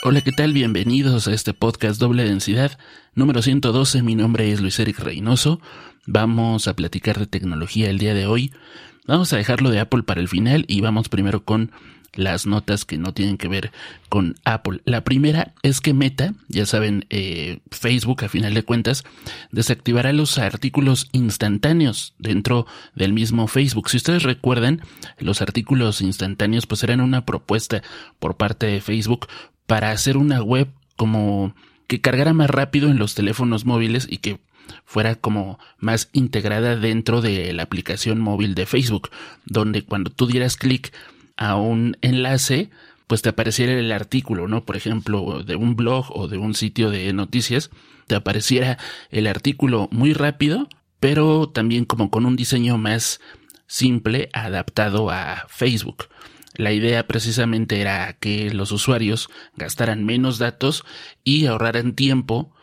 Hola, ¿qué tal? Bienvenidos a este podcast Doble Densidad, número 112. Mi nombre es Luis Eric Reynoso. Vamos a platicar de tecnología el día de hoy. Vamos a dejarlo de Apple para el final y vamos primero con las notas que no tienen que ver con Apple. La primera es que Meta, ya saben, Facebook a final de cuentas, desactivará los artículos instantáneos dentro del mismo Facebook. Si ustedes recuerdan, los artículos instantáneos pues eran una propuesta por parte de Facebook para hacer una web como que cargara más rápido en los teléfonos móviles y que fuera como más integrada dentro de la aplicación móvil de Facebook, donde cuando tú dieras clic a un enlace, pues te apareciera el artículo, ¿no? Por ejemplo, de un blog o de un sitio de noticias, te apareciera el artículo muy rápido, pero también como con un diseño más simple adaptado a Facebook. La idea precisamente era que los usuarios gastaran menos datos y ahorraran tiempo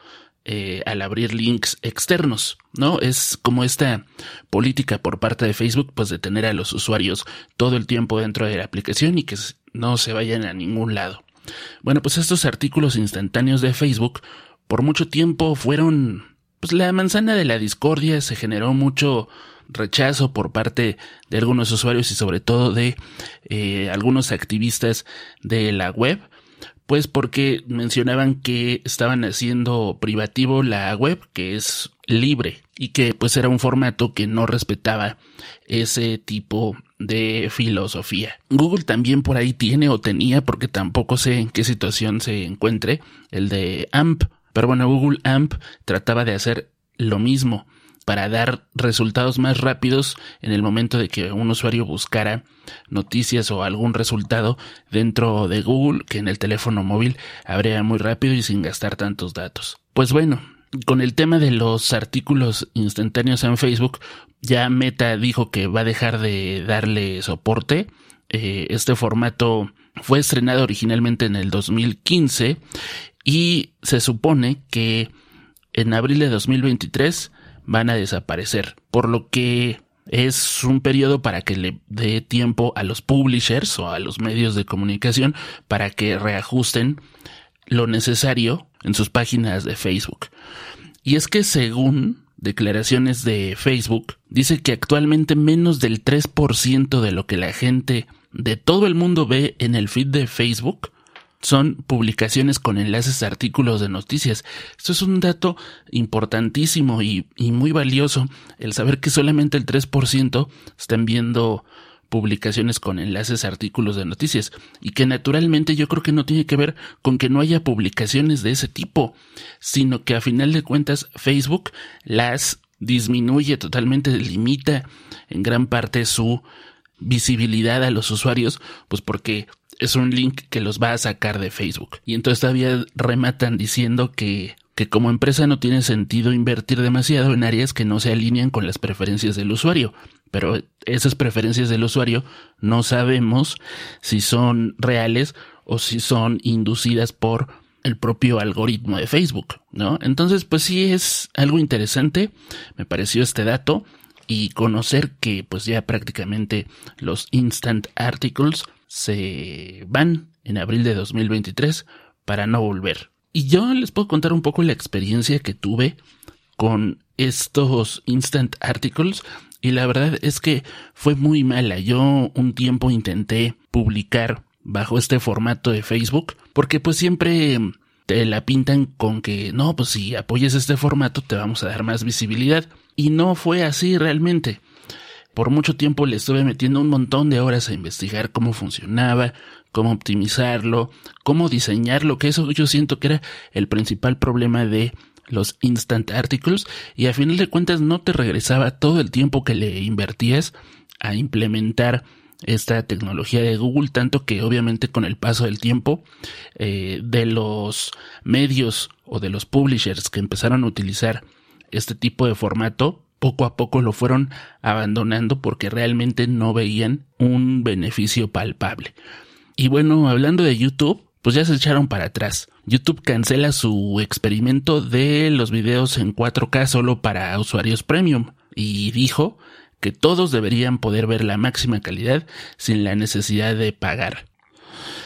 al abrir links externos, ¿no? Es como esta política por parte de Facebook, pues de tener a los usuarios todo el tiempo dentro de la aplicación y que no se vayan a ningún lado. Bueno, pues estos artículos instantáneos de Facebook por mucho tiempo fueron pues la manzana de la discordia. Se generó mucho rechazo por parte de algunos usuarios y sobre todo de algunos activistas de la web, pues porque mencionaban que estaban haciendo privativo la web, que es libre, y que pues era un formato que no respetaba ese tipo de filosofía. Google también por ahí tiene o tenía, porque tampoco sé en qué situación se encuentre, el de AMP. Pero bueno, Google AMP trataba de hacer lo mismo para dar resultados más rápidos en el momento de que un usuario buscara noticias o algún resultado dentro de Google, que en el teléfono móvil habría muy rápido y sin gastar tantos datos. Pues bueno, con el tema de los artículos instantáneos en Facebook, ya Meta dijo que va a dejar de darle soporte. Este formato fue estrenado originalmente en el 2015 y se supone que en abril de 2023 van a desaparecer, por lo que es un periodo para que le dé tiempo a los publishers o a los medios de comunicación para que reajusten lo necesario en sus páginas de Facebook. Y es que según declaraciones de Facebook, dice que actualmente menos del 3% de lo que la gente de todo el mundo ve en el feed de Facebook son publicaciones con enlaces a artículos de noticias. Esto es un dato importantísimo y muy valioso, el saber que solamente el 3% están viendo publicaciones con enlaces a artículos de noticias, y que naturalmente yo creo que no tiene que ver con que no haya publicaciones de ese tipo, sino que a final de cuentas Facebook las disminuye totalmente, limita en gran parte su visibilidad a los usuarios, pues porque es un link que los va a sacar de Facebook. Y entonces todavía rematan diciendo que como empresa no tiene sentido invertir demasiado en áreas que no se alinean con las preferencias del usuario. Pero esas preferencias del usuario no sabemos si son reales o si son inducidas por el propio algoritmo de Facebook, ¿no? Entonces, pues sí es algo interesante, me pareció este dato, y conocer que pues ya prácticamente los instant articles se van en abril de 2023 para no volver. Y yo les puedo contar un poco la experiencia que tuve con estos instant articles, y la verdad es que fue muy mala. Yo un tiempo intenté publicar bajo este formato de Facebook, porque pues siempre te la pintan con que no, pues si apoyas este formato te vamos a dar más visibilidad, y no fue así realmente. Por mucho tiempo le estuve metiendo un montón de horas a investigar cómo funcionaba, cómo optimizarlo, cómo diseñarlo, que eso yo siento que era el principal problema de los instant articles, y a final de cuentas no te regresaba todo el tiempo que le invertías a implementar esta tecnología de Google, tanto que obviamente con el paso del tiempo de los medios o de los publishers que empezaron a utilizar este tipo de formato, poco a poco lo fueron abandonando porque realmente no veían un beneficio palpable. Y bueno, hablando de YouTube, pues ya se echaron para atrás. YouTube cancela su experimento de los videos en 4K solo para usuarios premium y dijo que todos deberían poder ver la máxima calidad sin la necesidad de pagar.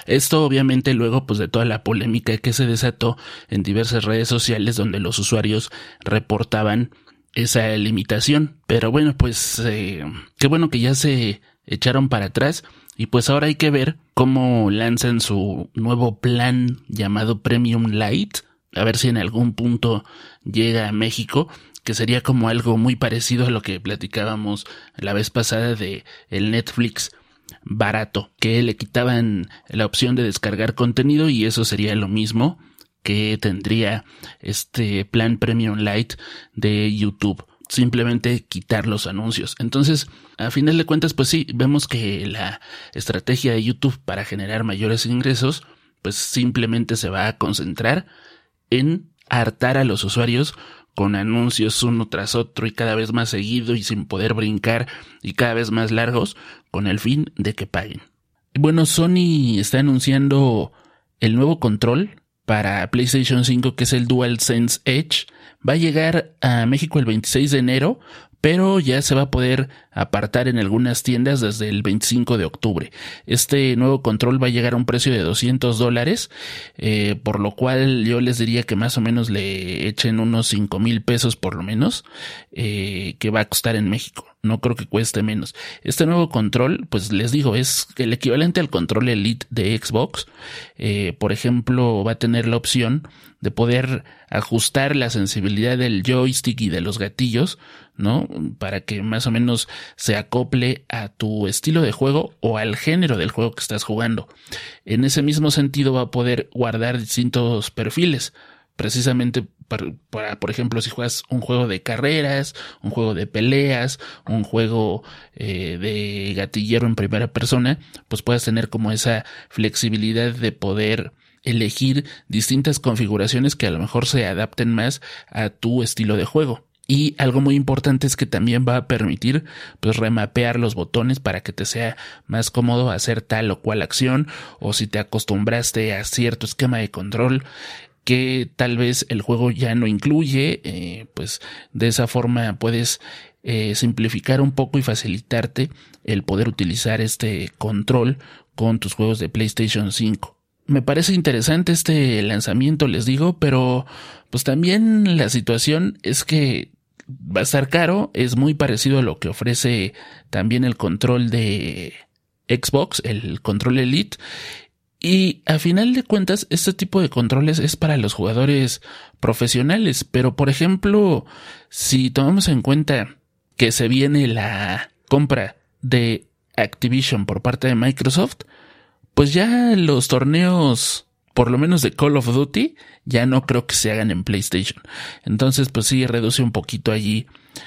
Esto obviamente luego pues de toda la polémica que se desató en diversas redes sociales donde los usuarios reportaban esa limitación. Pero bueno, pues qué bueno que ya se echaron para atrás y pues ahora hay que ver cómo lanzan su nuevo plan llamado Premium Lite, a ver si en algún punto llega a México, que sería como algo muy parecido a lo que platicábamos la vez pasada de el Netflix barato, que le quitaban la opción de descargar contenido y eso sería lo mismo que tendría este plan Premium Lite de YouTube. Simplemente quitar los anuncios. Entonces, a final de cuentas, pues sí, vemos que la estrategia de YouTube para generar mayores ingresos, pues simplemente se va a concentrar en hartar a los usuarios con anuncios uno tras otro y cada vez más seguido y sin poder brincar y cada vez más largos con el fin de que paguen. Bueno, Sony está anunciando el nuevo control para PlayStation 5 que es el DualSense Edge. Va a llegar a México el 26 de enero, pero ya se va a poder apartar en algunas tiendas desde el 25 de octubre. Este nuevo control va a llegar a un precio de $200, por lo cual yo les diría que más o menos le echen unos 5,000 pesos por lo menos, que va a costar en México. No creo que cueste menos. Este nuevo control, pues les digo, es el equivalente al control Elite de Xbox. Por ejemplo, va a tener la opción de poder ajustar la sensibilidad del joystick y de los gatillos, ¿no? Para que más o menos se acople a tu estilo de juego o al género del juego que estás jugando. En ese mismo sentido va a poder guardar distintos perfiles, precisamente para, por ejemplo, si juegas un juego de carreras, un juego de peleas, un juego de gatillero en primera persona, pues puedas tener como esa flexibilidad de poder elegir distintas configuraciones que a lo mejor se adapten más a tu estilo de juego. Y algo muy importante es que también va a permitir pues remapear los botones para que te sea más cómodo hacer tal o cual acción, o si te acostumbraste a cierto esquema de control que tal vez el juego ya no incluye, pues de esa forma puedes simplificar un poco y facilitarte el poder utilizar este control con tus juegos de PlayStation 5. Me parece interesante este lanzamiento, les digo, pero pues también la situación es que va a estar caro, es muy parecido a lo que ofrece también el control de Xbox, el control Elite, y a final de cuentas este tipo de controles es para los jugadores profesionales, pero por ejemplo, si tomamos en cuenta que se viene la compra de Activision por parte de Microsoft, pues ya los torneos, por lo menos de Call of Duty, ya no creo que se hagan en PlayStation. Entonces, pues sí, reduce un poquito allí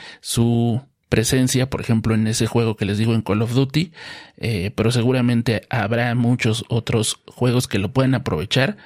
su presencia, por ejemplo, en ese juego que les digo en Call of Duty, pero seguramente habrá muchos otros juegos que lo puedan aprovechar.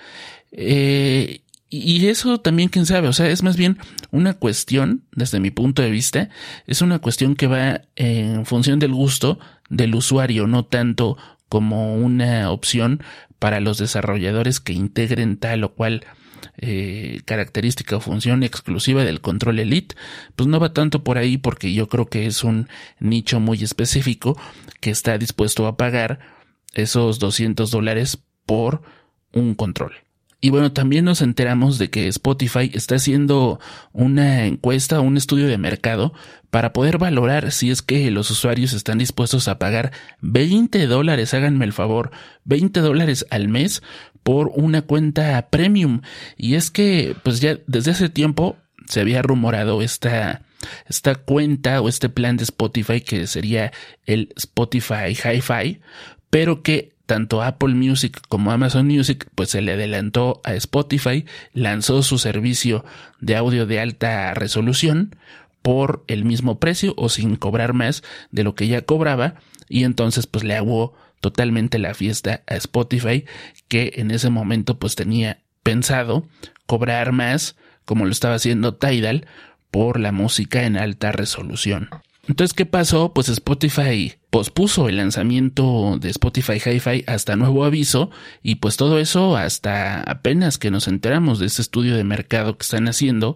Y eso también, quién sabe, o sea, es más bien una cuestión, desde mi punto de vista, es una cuestión que va en función del gusto del usuario, no tanto como una opción para los desarrolladores que integren tal o cual característica o función exclusiva del control Elite. Pues no va tanto por ahí, porque yo creo que es un nicho muy específico que está dispuesto a pagar esos $200 por un control. Y bueno, también nos enteramos de que Spotify está haciendo una encuesta, un estudio de mercado para poder valorar si es que los usuarios están dispuestos a pagar $20, háganme el favor, $20 al mes por una cuenta premium. Y es que pues ya desde hace tiempo se había rumorado esta cuenta o este plan de Spotify que sería el Spotify Hi-Fi, pero que tanto Apple Music como Amazon Music pues se le adelantó a Spotify, lanzó su servicio de audio de alta resolución por el mismo precio o sin cobrar más de lo que ya cobraba, y entonces pues le hago totalmente la fiesta a Spotify, que en ese momento pues tenía pensado cobrar más, como lo estaba haciendo Tidal, por la música en alta resolución. Entonces, ¿qué pasó? Pues Spotify pospuso el lanzamiento de Spotify Hi-Fi hasta nuevo aviso, y pues todo eso hasta apenas que nos enteramos de este estudio de mercado que están haciendo,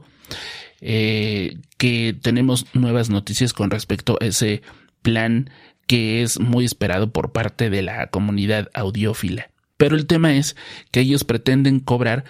que tenemos nuevas noticias con respecto a ese plan que es muy esperado por parte de la comunidad audiófila. Pero el tema es que ellos pretenden cobrar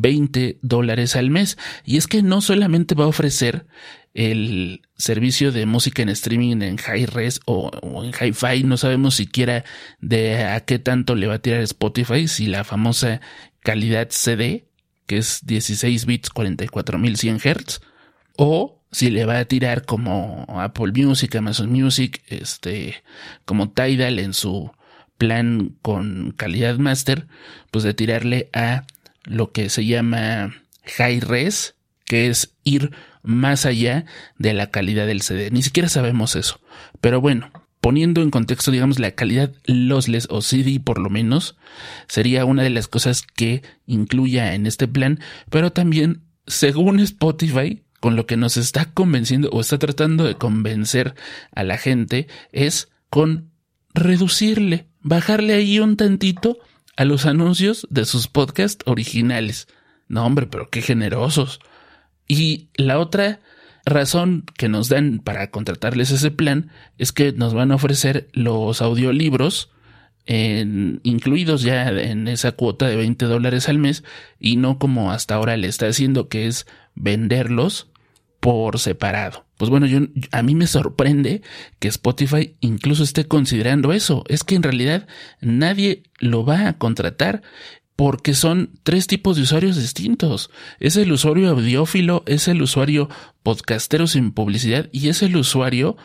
$20 al mes. Y es que no solamente va a ofrecer el servicio de música en streaming en high-res o en hi-fi, no sabemos siquiera de a qué tanto le va a tirar Spotify, si la famosa calidad CD, que es 16 bits 44.100 Hz, o si le va a tirar como Apple Music, Amazon Music, como Tidal en su plan con calidad master, pues de tirarle a lo que se llama high-res, que es ir más allá de la calidad del CD. Ni siquiera sabemos eso. Pero bueno, poniendo en contexto, digamos, la calidad lossless o CD por lo menos, sería una de las cosas que incluya en este plan, pero también, según Spotify, con lo que nos está convenciendo o está tratando de convencer a la gente, es con reducirle, bajarle ahí un tantito a los anuncios de sus podcasts originales. No, hombre, pero qué generosos. Y la otra razón que nos dan para contratarles ese plan es que nos van a ofrecer los audiolibros incluidos ya en esa cuota de $20 al mes, y no como hasta ahora le está haciendo, que es venderlos por separado. Pues bueno, a mí me sorprende que Spotify incluso esté considerando eso. Es que en realidad nadie lo va a contratar, porque son tres tipos de usuarios distintos. Es el usuario audiófilo, es el usuario podcastero sin publicidad y es el usuario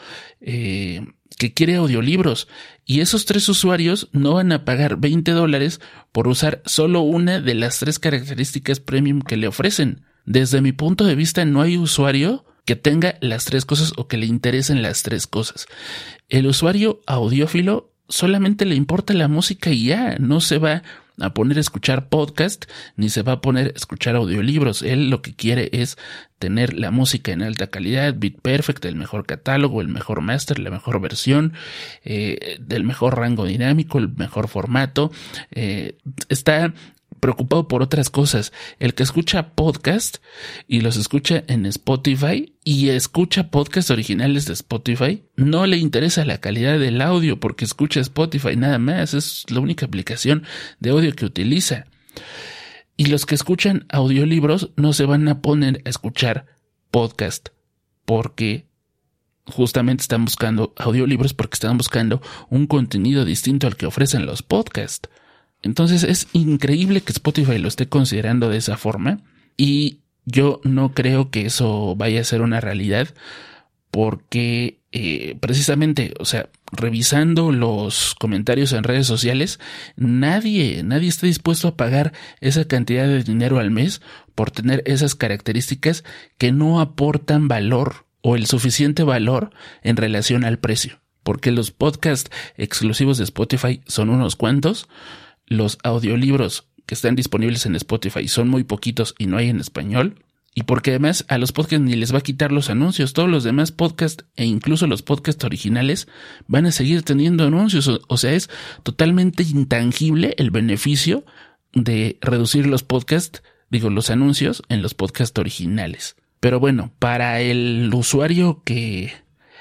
que quiere audiolibros. Y esos tres usuarios no van a pagar $20 por usar solo una de las tres características premium que le ofrecen. Desde mi punto de vista, no hay usuario que tenga las tres cosas o que le interesen las tres cosas. El usuario audiófilo solamente le importa la música y ya, no se va a poner a escuchar podcast, ni se va a poner a escuchar audiolibros. Él lo que quiere es tener la música en alta calidad, Beat Perfect, el mejor catálogo, el mejor master, la mejor versión, del mejor rango dinámico, el mejor formato. Está preocupado por otras cosas. El que escucha podcast y los escucha en Spotify y escucha podcasts originales de Spotify, no le interesa la calidad del audio porque escucha Spotify nada más. Es la única aplicación de audio que utiliza. Y los que escuchan audiolibros no se van a poner a escuchar podcast porque justamente están buscando audiolibros, porque están buscando un contenido distinto al que ofrecen los podcasts. Entonces es increíble que Spotify lo esté considerando de esa forma, y yo no creo que eso vaya a ser una realidad, porque precisamente, o sea, revisando los comentarios en redes sociales, nadie está dispuesto a pagar esa cantidad de dinero al mes por tener esas características que no aportan valor o el suficiente valor en relación al precio, porque los podcasts exclusivos de Spotify son unos cuantos. Los audiolibros que están disponibles en Spotify son muy poquitos y no hay en español. Y porque además a los podcasts ni les va a quitar los anuncios. Todos los demás podcasts e incluso los podcasts originales van a seguir teniendo anuncios. O sea, es totalmente intangible el beneficio de reducir los los anuncios en los podcasts originales. Pero bueno, para el usuario que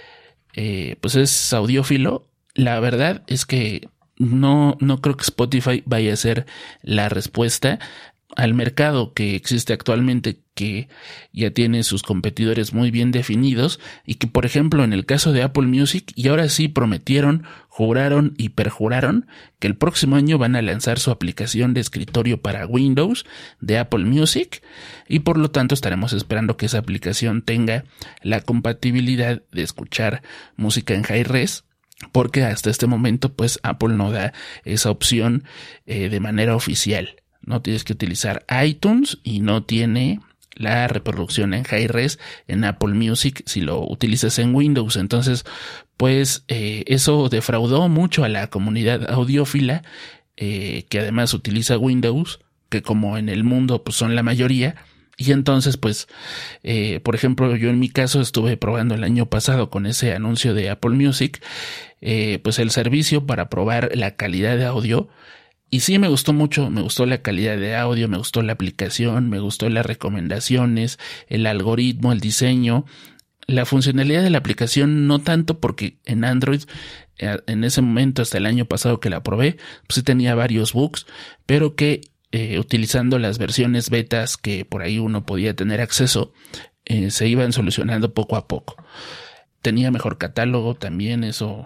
pues es audiófilo, la verdad es que no creo que Spotify vaya a ser la respuesta al mercado que existe actualmente, que ya tiene sus competidores muy bien definidos, y que, por ejemplo, en el caso de Apple Music, y ahora sí prometieron, juraron y perjuraron que el próximo año van a lanzar su aplicación de escritorio para Windows de Apple Music, y por lo tanto estaremos esperando que esa aplicación tenga la compatibilidad de escuchar música en high-res, porque hasta este momento pues Apple no da esa opción de manera oficial. No tienes que utilizar iTunes y no tiene la reproducción en high-res en Apple Music si lo utilizas en Windows. Entonces pues eso defraudó mucho a la comunidad audiófila que además utiliza Windows, que como en el mundo pues son la mayoría. Y entonces, pues, por ejemplo, yo en mi caso estuve probando el año pasado con ese anuncio de Apple Music, pues el servicio para probar la calidad de audio. Y sí me gustó mucho, me gustó la calidad de audio, me gustó la aplicación, me gustó las recomendaciones, el algoritmo, el diseño. La funcionalidad de la aplicación no tanto, porque en Android en ese momento, hasta el año pasado que la probé, pues sí tenía varios bugs, pero que utilizando las versiones betas que por ahí uno podía tener acceso, se iban solucionando poco a poco. Tenía mejor catálogo también, eso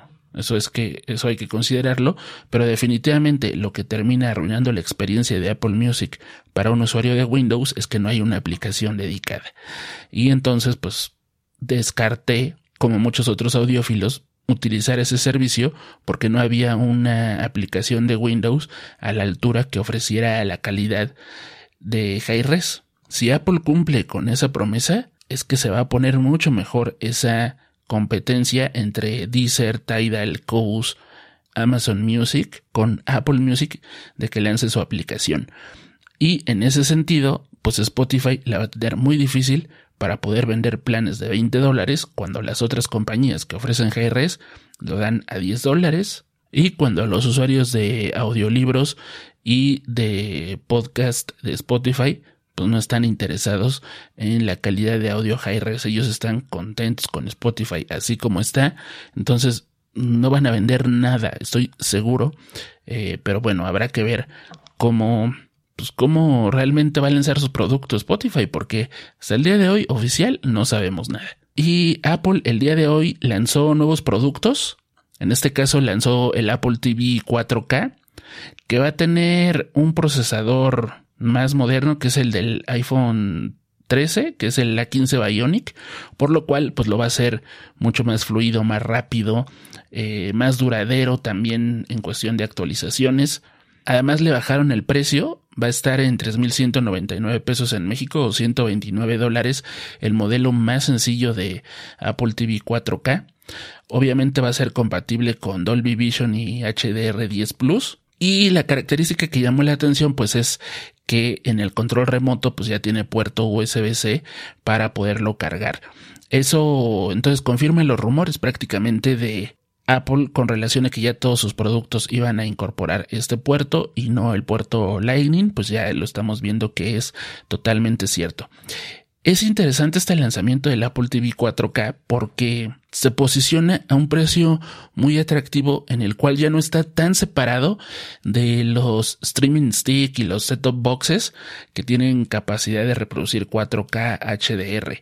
hay que considerarlo, pero definitivamente lo que termina arruinando la experiencia de Apple Music para un usuario de Windows es que no hay una aplicación dedicada. Y entonces pues descarté, como muchos otros audiófilos, utilizar ese servicio porque no había una aplicación de Windows a la altura que ofreciera la calidad de Hi-Res. Si Apple cumple con esa promesa, es que se va a poner mucho mejor esa competencia entre Deezer, Tidal, Kous, Amazon Music con Apple Music de que lance su aplicación. Y en ese sentido, pues Spotify la va a tener muy difícil para poder vender planes de $20 cuando las otras compañías que ofrecen Hi-Res lo dan a $10 y cuando los usuarios de audiolibros y de podcast de Spotify pues no están interesados en la calidad de audio Hi-Res. Ellos están contentos con Spotify así como está. Entonces no van a vender nada, estoy seguro. Pero bueno, habrá que ver cómo realmente va a lanzar sus productos Spotify, porque hasta el día de hoy oficial no sabemos nada. Y Apple el día de hoy lanzó nuevos productos. En este caso lanzó el Apple TV 4K, que va a tener un procesador más moderno, que es el del iPhone 13, que es el A15 Bionic, por lo cual pues lo va a hacer mucho más fluido, más rápido, más duradero también en cuestión de actualizaciones. Además le bajaron el precio, va a estar en $3,199 en México o $129 el modelo más sencillo de Apple TV 4K. Obviamente va a ser compatible con Dolby Vision y HDR10 Plus. Y la característica que llamó la atención pues es que en el control remoto pues ya tiene puerto USB-C para poderlo cargar. Eso entonces confirma los rumores prácticamente de Apple con relación a que ya todos sus productos iban a incorporar este puerto y no el puerto Lightning, pues ya lo estamos viendo que es totalmente cierto. Es interesante este lanzamiento del Apple TV 4K porque se posiciona a un precio muy atractivo en el cual ya no está tan separado de los streaming stick y los set-top boxes que tienen capacidad de reproducir 4K HDR.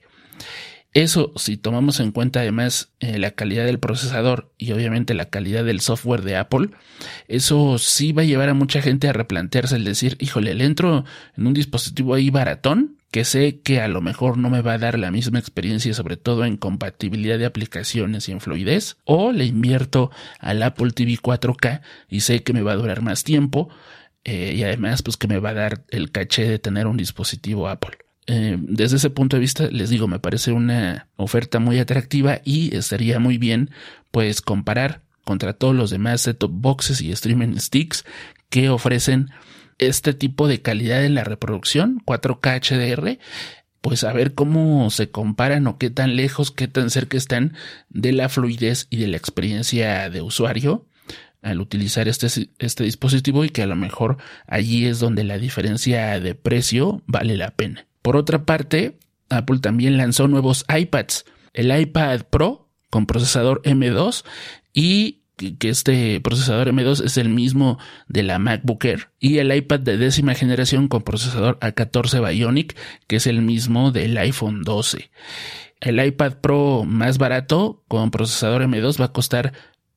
Eso, si tomamos en cuenta además la calidad del procesador y obviamente la calidad del software de Apple, eso sí va a llevar a mucha gente a replantearse el decir, híjole, le entro en un dispositivo ahí baratón, que sé que a lo mejor no me va a dar la misma experiencia, sobre todo en compatibilidad de aplicaciones y en fluidez, o le invierto al Apple TV 4K y sé que me va a durar más tiempo y además pues que me va a dar el caché de tener un dispositivo Apple. Desde ese punto de vista, les digo, me parece una oferta muy atractiva y estaría muy bien pues comparar contra todos los demás set-top boxes y streaming sticks que ofrecen este tipo de calidad en la reproducción 4K HDR, pues a ver cómo se comparan o qué tan lejos, qué tan cerca están de la fluidez y de la experiencia de usuario al utilizar este dispositivo, y que a lo mejor allí es donde la diferencia de precio vale la pena. Por otra parte, Apple también lanzó nuevos iPads, el iPad Pro con procesador M2 y que este procesador M2 es el mismo de la MacBook Air, y el iPad de 10ª generación con procesador A14 Bionic, que es el mismo del iPhone 12. El iPad Pro más barato con procesador M2 va a costar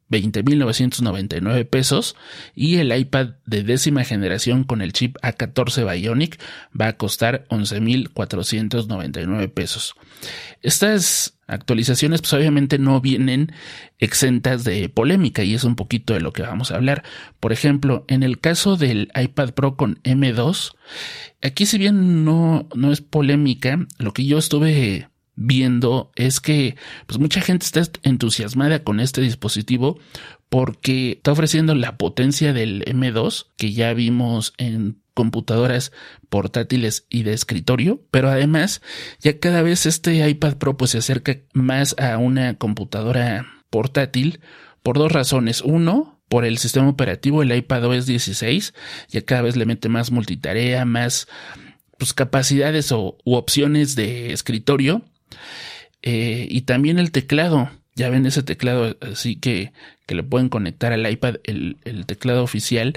$20,999 y el iPad de 10ª generación con el chip A14 Bionic va a costar $11,499. Estas actualizaciones pues obviamente no vienen exentas de polémica y es un poquito de lo que vamos a hablar. Por ejemplo, en el caso del iPad Pro con M2, aquí si bien no es polémica, lo que yo estuve viendo es que pues mucha gente está entusiasmada con este dispositivo porque está ofreciendo la potencia del M2 que ya vimos en computadoras portátiles y de escritorio, pero además ya cada vez este iPad Pro pues se acerca más a una computadora portátil por dos razones. Uno, por el sistema operativo, el iPadOS 16 ya cada vez le mete más multitarea, más pues capacidades u opciones de escritorio. Y también el teclado, ya ven ese teclado así que que le pueden conectar al iPad el teclado oficial,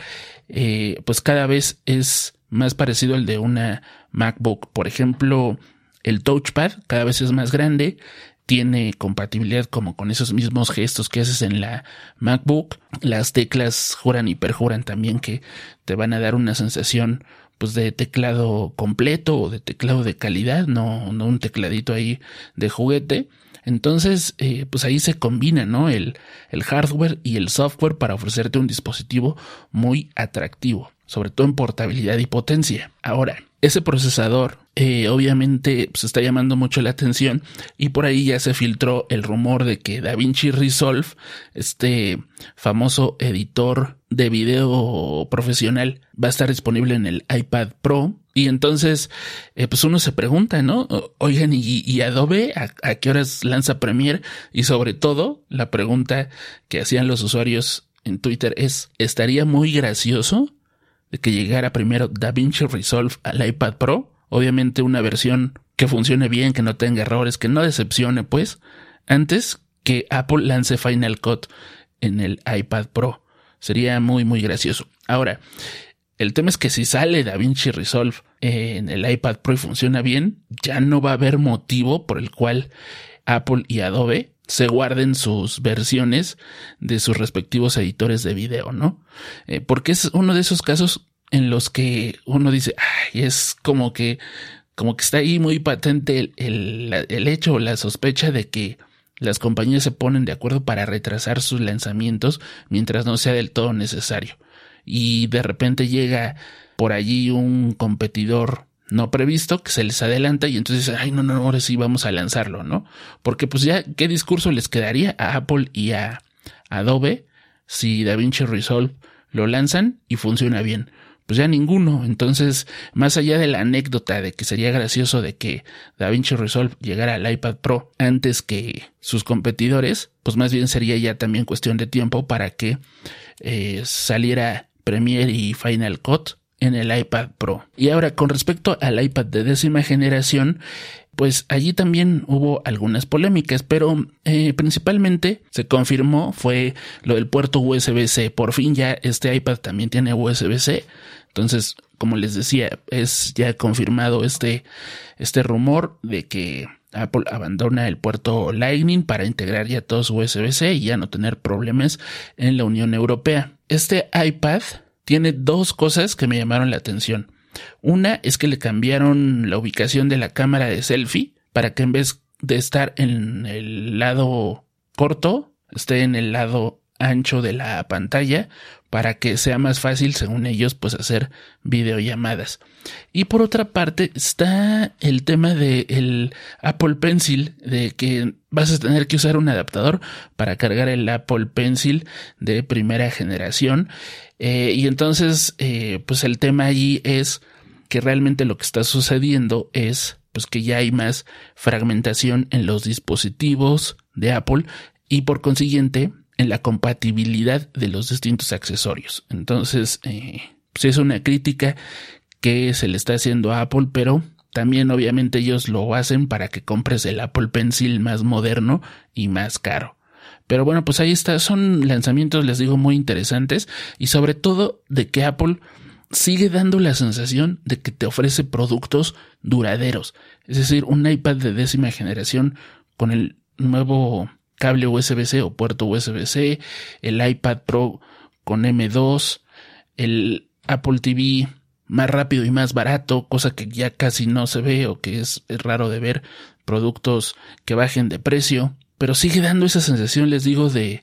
pues cada vez es más parecido al de una MacBook. Por ejemplo, el touchpad cada vez es más grande, tiene compatibilidad como con esos mismos gestos que haces en la MacBook. Las teclas juran y perjuran también que te van a dar una sensación pues de teclado completo o de teclado de calidad, no un tecladito ahí de juguete. Entonces, pues ahí se combina, ¿no? El hardware y el software para ofrecerte un dispositivo muy atractivo, sobre todo en portabilidad y potencia. Ahora, ese procesador obviamente pues está llamando mucho la atención y por ahí ya se filtró el rumor de que DaVinci Resolve, este famoso editor de video profesional, va a estar disponible en el iPad Pro. Y entonces, pues uno se pregunta, ¿no? Oigan, ¿y Adobe a qué horas lanza Premiere? Y sobre todo, la pregunta que hacían los usuarios en Twitter es, ¿estaría muy gracioso de que llegara primero DaVinci Resolve al iPad Pro? Obviamente una versión que funcione bien, que no tenga errores, que no decepcione, pues, antes que Apple lance Final Cut en el iPad Pro. Sería muy, muy gracioso. Ahora, el tema es que si sale DaVinci Resolve en el iPad Pro y funciona bien, ya no va a haber motivo por el cual Apple y Adobe se guarden sus versiones de sus respectivos editores de video, ¿no? Porque es uno de esos casos en los que uno dice, ay, es como que está ahí muy patente el hecho o la sospecha de que las compañías se ponen de acuerdo para retrasar sus lanzamientos mientras no sea del todo necesario. Y de repente llega por allí un competidor no previsto que se les adelanta y entonces dicen, ay, no, ahora sí vamos a lanzarlo, ¿no? Porque pues ya, ¿qué discurso les quedaría a Apple y a Adobe si DaVinci Resolve lo lanzan y funciona bien? Pues ya ninguno. Entonces, más allá de la anécdota de que sería gracioso de que DaVinci Resolve llegara al iPad Pro antes que sus competidores, pues más bien sería ya también cuestión de tiempo para que saliera Premiere y Final Cut en el iPad Pro. Y ahora, con respecto al iPad de 10ª generación, pues allí también hubo algunas polémicas, pero principalmente se confirmó fue lo del puerto USB-C. Por fin ya este iPad también tiene USB-C. Entonces, como les decía, es ya confirmado este rumor de que Apple abandona el puerto Lightning para integrar ya todos USB-C y ya no tener problemas en la Unión Europea. Este iPad tiene dos cosas que me llamaron la atención. Una es que le cambiaron la ubicación de la cámara de selfie para que en vez de estar en el lado corto, esté en el lado ancho de la pantalla para que sea más fácil, según ellos, pues hacer videollamadas. Y por otra parte está el tema del Apple Pencil, de que vas a tener que usar un adaptador para cargar el Apple Pencil de primera generación. Y entonces, pues el tema allí es que realmente lo que está sucediendo es pues que ya hay más fragmentación en los dispositivos de Apple y por consiguiente en la compatibilidad de los distintos accesorios. Entonces, pues es una crítica que se le está haciendo a Apple, pero también obviamente ellos lo hacen para que compres el Apple Pencil más moderno y más caro. Pero bueno, pues ahí está, son lanzamientos, les digo, muy interesantes y sobre todo de que Apple sigue dando la sensación de que te ofrece productos duraderos. Es decir, un iPad de 10ª generación con el nuevo cable USB-C o puerto USB-C, el iPad Pro con M2, el Apple TV más rápido y más barato, cosa que ya casi no se ve o que es raro de ver productos que bajen de precio, pero sigue dando esa sensación, les digo, de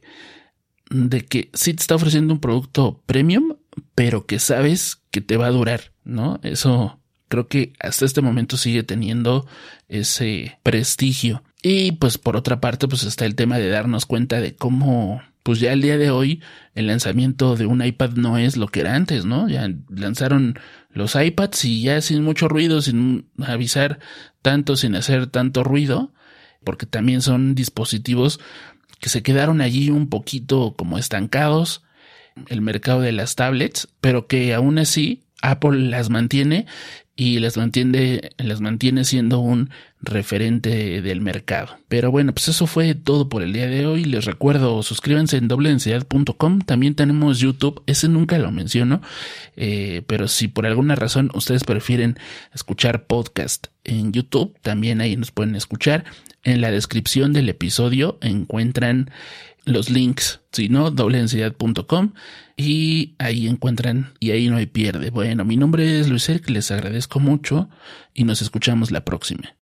que sí te está ofreciendo un producto premium, pero que sabes que te va a durar, ¿no? Eso creo que hasta este momento sigue teniendo ese prestigio. Y pues por otra parte pues está el tema de darnos cuenta de cómo pues ya el día de hoy el lanzamiento de un iPad no es lo que era antes, ¿no? Ya lanzaron los iPads y ya sin mucho ruido, sin avisar tanto, sin hacer tanto ruido, porque también son dispositivos que se quedaron allí un poquito como estancados, el mercado de las tablets, pero que aún así Apple las mantiene y las mantiene siendo un referente del mercado. Pero bueno, pues eso fue todo por el día de hoy. Les recuerdo, suscríbanse en dobledensidad.com. También tenemos YouTube, ese nunca lo menciono, pero si por alguna razón ustedes prefieren escuchar podcast en YouTube, también ahí nos pueden escuchar. En la descripción del episodio encuentran los links, si no, dobledensidad.com, y ahí encuentran, y ahí no hay pierde. Bueno, mi nombre es Luis Eric, les agradezco mucho y nos escuchamos la próxima.